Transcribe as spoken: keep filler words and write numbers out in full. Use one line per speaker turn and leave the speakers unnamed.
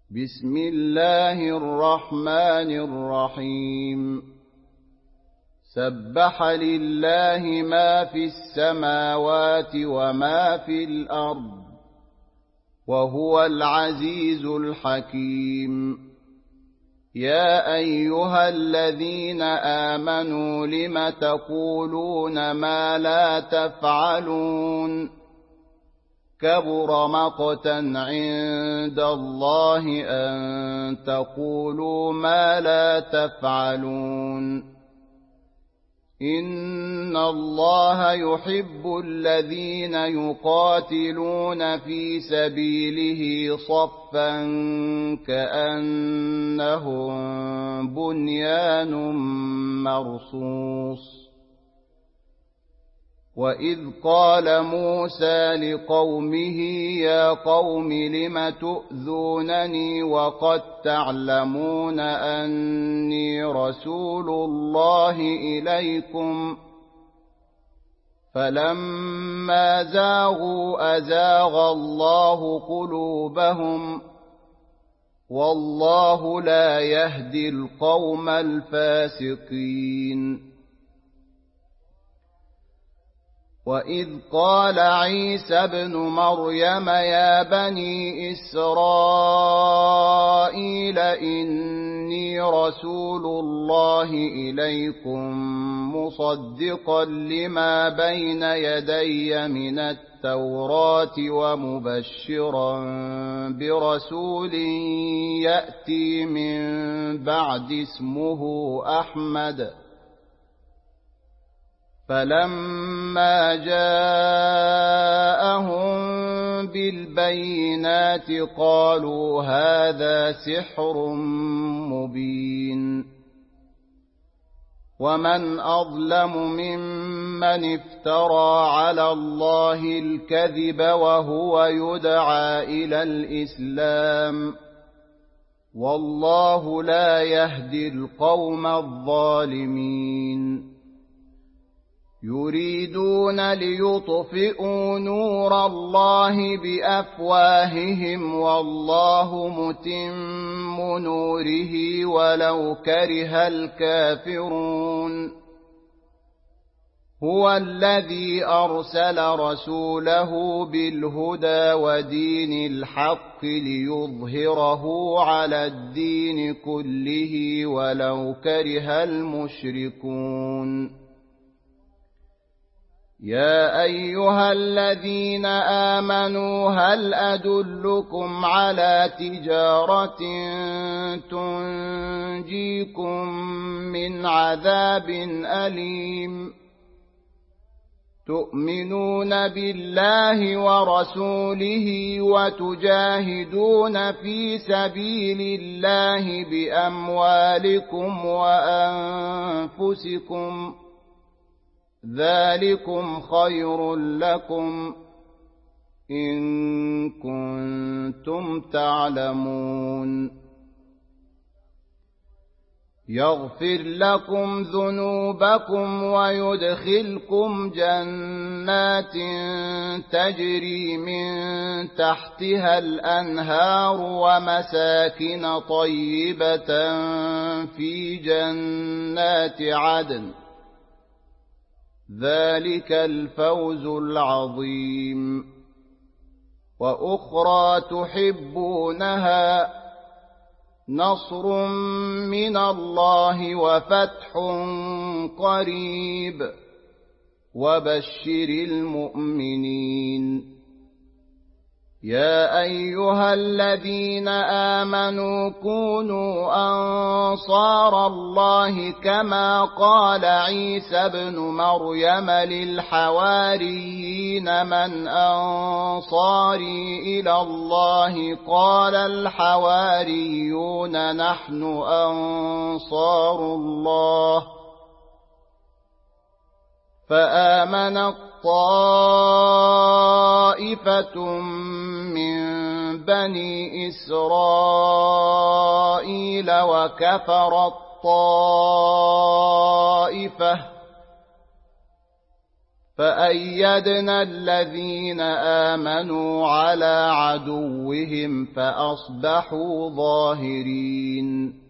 بسم الله الرحمن الرحيم سبح لله ما في السماوات وما في الأرض وهو العزيز الحكيم يا أيها الذين آمنوا لم تقولون ما لا تفعلون كبر مقتا عند الله أن تقولوا ما لا تفعلون إن الله يحب الذين يقاتلون في سبيله صفا كأنهم بنيان مرصوص وإذ قال موسى لقومه يا قوم لم تؤذونني وقد تعلمون أني رسول الله إليكم فلما زاغوا أزاغ الله قلوبهم والله لا يهدي القوم الفاسقين وإذ قال عيسى ابن مريم يا بني إسرائيل إني رسول الله إليكم مصدقا لما بين يدي من التوراة ومبشرا برسول يأتي من بعد اسمه أحمد فلما جاءهم بالبينات قالوا هذا سحر مبين ومن أظلم ممن افترى على الله الكذب وهو يدعى إلى الإسلام والله لا يهدي القوم الظالمين يريدون ليطفئوا نور الله بأفواههم والله متم نوره ولو كره الكافرون هو الذي أرسل رسوله بالهدى ودين الحق ليظهره على الدين كله ولو كره المشركون يا أيها الذين آمنوا هل أدلكم على تجارة تنجيكم من عذاب أليم تؤمنون بالله ورسوله وتجاهدون في سبيل الله بأموالكم وأنفسكم ذلكم خير لكم إن كنتم تعلمون يغفر لكم ذنوبكم ويدخلكم جنات تجري من تحتها الأنهار ومساكن طيبة في جنات عدن ذلك الفوز العظيم وأخرى تحبونها نصر من الله وفتح قريب وبشر المؤمنين يا أيها الذين آمنوا كونوا أنصار الله كما قال عيسى ابن مريم للحواريين من أنصاري إلى الله قال الحواريون نحن أنصار الله فآمن طائفة من بني إسرائيل وكفرت طائفة فأيدنا الذين آمنوا على عدوهم فأصبحوا ظاهرين